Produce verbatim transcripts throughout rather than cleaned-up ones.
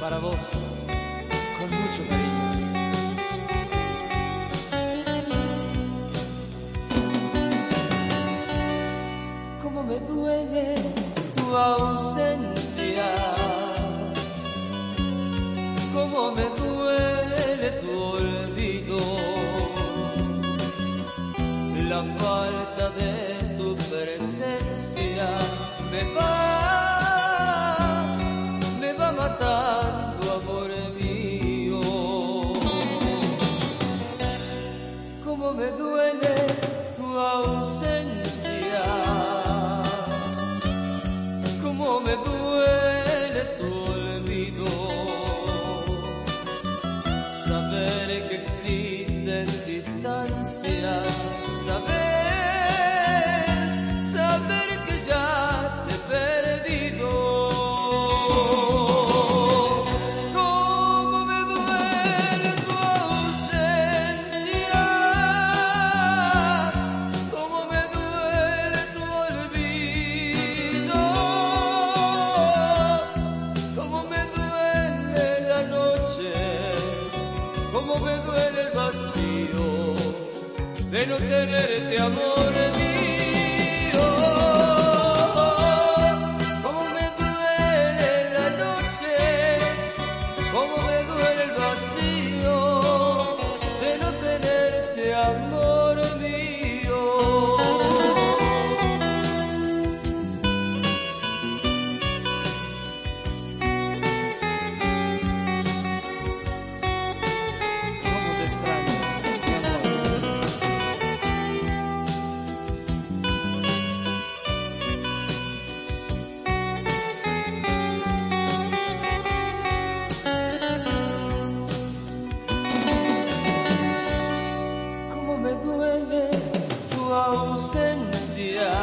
para vos, con mucho cariño. Cómo me duele tu ausencia, cómo me duele tu olvido, la falta de tu presencia me va, me va matando, amor mío. Cómo me duele tu ausencia, cómo me duele tu olvido, saber que existen distancias, saber, saber que ya te he perdido. Cómo me duele tu ausencia, cómo me duele tu olvido, cómo me duele la noche, cómo me duele el vacío de no tenerte, amor mío. Cómo me duele la noche, cómo me duele el vacío de no tenerte, amor mío. Cómo te extraño, mi amor. Cómo me duele tu ausencia,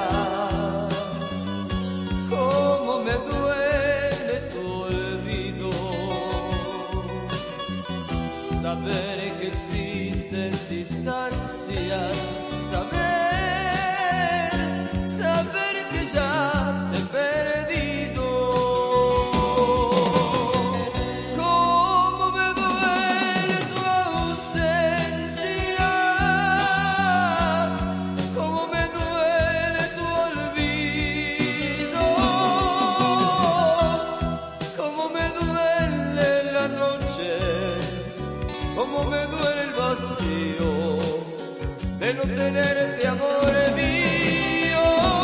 cómo me duele tu olvido, saber que existen distancias, saber, saber que ya te he perdido. Cómo me duele tu ausencia, cómo me duele tu olvido, cómo me duele la noche, cómo me duele el vacío de no tenerte, amor mío.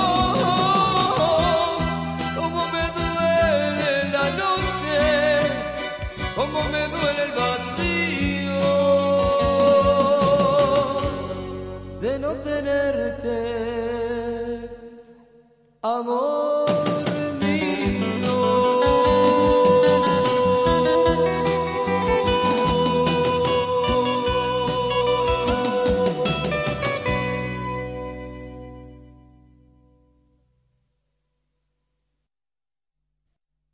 Cómo me duele la noche, cómo me duele el vacío de no tenerte, amor.